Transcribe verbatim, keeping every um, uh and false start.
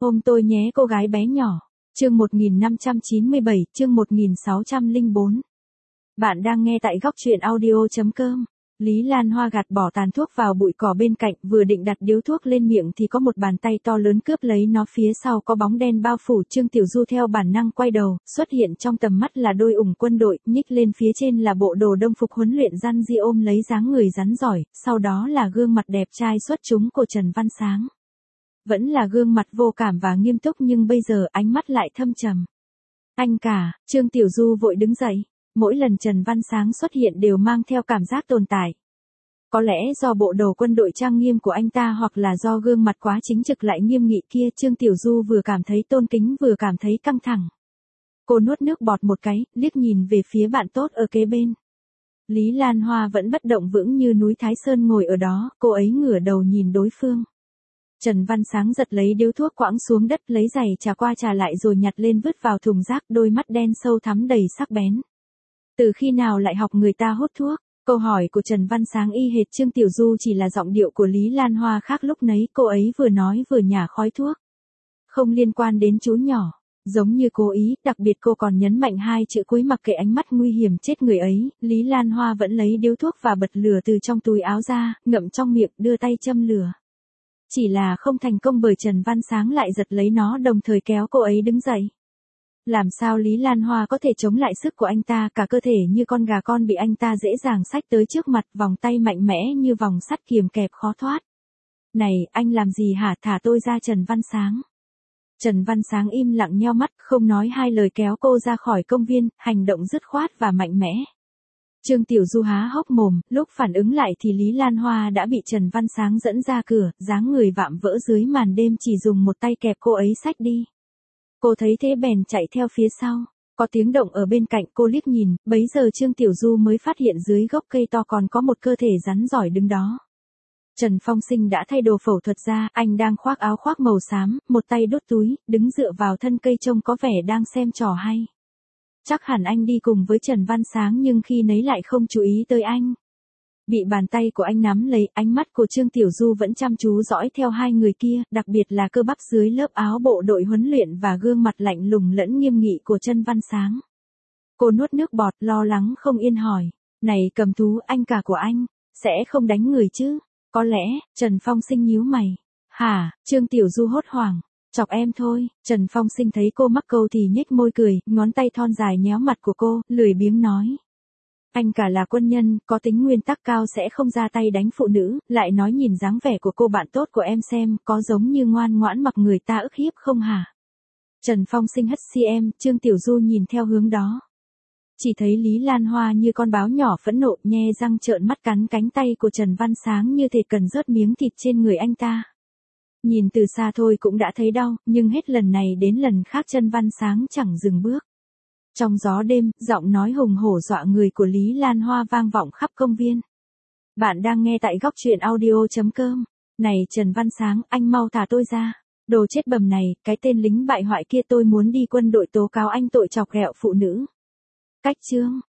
Ôm tôi nhé cô gái bé nhỏ. Chương một nghìn năm trăm chín mươi bảy, chương một nghìn sáu trăm lẻ bốn. Bạn đang nghe tại góc truyện audio chấm com. Lý Lan Hoa gạt bỏ tàn thuốc vào bụi cỏ bên cạnh, vừa định đặt điếu thuốc lên miệng thì có một bàn tay to lớn cướp lấy nó, phía sau có bóng đen bao phủ. Trương Tiểu Du theo bản năng quay đầu, xuất hiện trong tầm mắt là đôi ủng quân đội, nhích lên phía trên là bộ đồ đông phục huấn luyện răn ri ôm lấy dáng người rắn giỏi, sau đó là gương mặt đẹp trai xuất chúng của Trần Văn Sáng. Vẫn là gương mặt vô cảm và nghiêm túc nhưng bây giờ ánh mắt lại thâm trầm. Anh cả, Trương Tiểu Du vội đứng dậy. Mỗi lần Trần Văn Sáng xuất hiện đều mang theo cảm giác tồn tại. Có lẽ do bộ đồ quân đội trang nghiêm của anh ta hoặc là do gương mặt quá chính trực lại nghiêm nghị kia, Trương Tiểu Du vừa cảm thấy tôn kính vừa cảm thấy căng thẳng. Cô nuốt nước bọt một cái, liếc nhìn về phía bạn tốt ở kế bên. Lý Lan Hoa vẫn bất động vững như núi Thái Sơn ngồi ở đó, cô ấy ngửa đầu nhìn đối phương. Trần Văn Sáng giật lấy điếu thuốc quãng xuống đất, lấy giày trà qua trà lại rồi nhặt lên vứt vào thùng rác, đôi mắt đen sâu thắm đầy sắc bén. Từ khi nào lại học người ta hút thuốc? Câu hỏi của Trần Văn Sáng y hệt Trương Tiểu Du, chỉ là giọng điệu của Lý Lan Hoa khác lúc nấy, cô ấy vừa nói vừa nhả khói thuốc. Không liên quan đến chú nhỏ, giống như cố ý, đặc biệt cô còn nhấn mạnh hai chữ cuối mặc kệ ánh mắt nguy hiểm chết người ấy. Lý Lan Hoa vẫn lấy điếu thuốc và bật lửa từ trong túi áo ra, ngậm trong miệng, đưa tay châm lửa. Chỉ là không thành công bởi Trần Văn Sáng lại giật lấy nó đồng thời kéo cô ấy đứng dậy. Làm sao Lý Lan Hoa có thể chống lại sức của anh ta, cả cơ thể như con gà con bị anh ta dễ dàng xách tới trước mặt, vòng tay mạnh mẽ như vòng sắt kiềm kẹp khó thoát. Này, anh làm gì hả, thả tôi ra. Trần Văn Sáng. Trần Văn Sáng im lặng nheo mắt, không nói hai lời kéo cô ra khỏi công viên, hành động dứt khoát và mạnh mẽ. Trương Tiểu Du há hốc mồm, lúc phản ứng lại thì Lý Lan Hoa đã bị Trần Văn Sáng dẫn ra cửa, dáng người vạm vỡ dưới màn đêm, chỉ dùng một tay kẹp cô ấy xách đi. Cô thấy thế bèn chạy theo phía sau. Có tiếng động ở bên cạnh, cô liếc nhìn, bấy giờ Trương Tiểu Du mới phát hiện dưới gốc cây to còn có một cơ thể rắn giỏi đứng đó. Trần Phong Sinh đã thay đồ phẫu thuật ra, anh đang khoác áo khoác màu xám, một tay đốt túi, đứng dựa vào thân cây trông có vẻ đang xem trò hay. Chắc hẳn anh đi cùng với Trần Văn Sáng nhưng khi nấy lại không chú ý tới anh. Bị bàn tay của anh nắm lấy, ánh mắt của Trương Tiểu Du vẫn chăm chú dõi theo hai người kia, đặc biệt là cơ bắp dưới lớp áo bộ đội huấn luyện và gương mặt lạnh lùng lẫn nghiêm nghị của Trần Văn Sáng. Cô nuốt nước bọt, lo lắng không yên hỏi. Này cầm thú, anh cả của anh, sẽ không đánh người chứ? Có lẽ, Trần Phong Sinh nhíu mày. Hả? Trương Tiểu Du hốt hoảng. Chọc em thôi. Trần Phong Sinh thấy cô mắc câu thì nhếch môi cười, ngón tay thon dài nhéo mặt của cô, lười biếng nói. Anh cả là quân nhân, có tính nguyên tắc cao, sẽ không ra tay đánh phụ nữ, lại nói nhìn dáng vẻ của cô bạn tốt của em xem, có giống như ngoan ngoãn mặc người ta ức hiếp không hả? Trần Phong Sinh hất xì em, Trương Tiểu Du nhìn theo hướng đó. Chỉ thấy Lý Lan Hoa như con báo nhỏ phẫn nộ, nhe răng trợn mắt cắn cánh tay của Trần Văn Sáng như thể cần rớt miếng thịt trên người anh ta. Nhìn từ xa thôi cũng đã thấy đau, nhưng hết lần này đến lần khác Trần Văn Sáng chẳng dừng bước. Trong gió đêm, giọng nói hùng hổ dọa người của Lý Lan Hoa vang vọng khắp công viên. Bạn đang nghe tại góc truyện audio chấm com. Này Trần Văn Sáng, anh mau thả tôi ra. Đồ chết bầm này, cái tên lính bại hoại kia, tôi muốn đi quân đội tố cáo anh tội chọc ghẹo phụ nữ. Cách chương.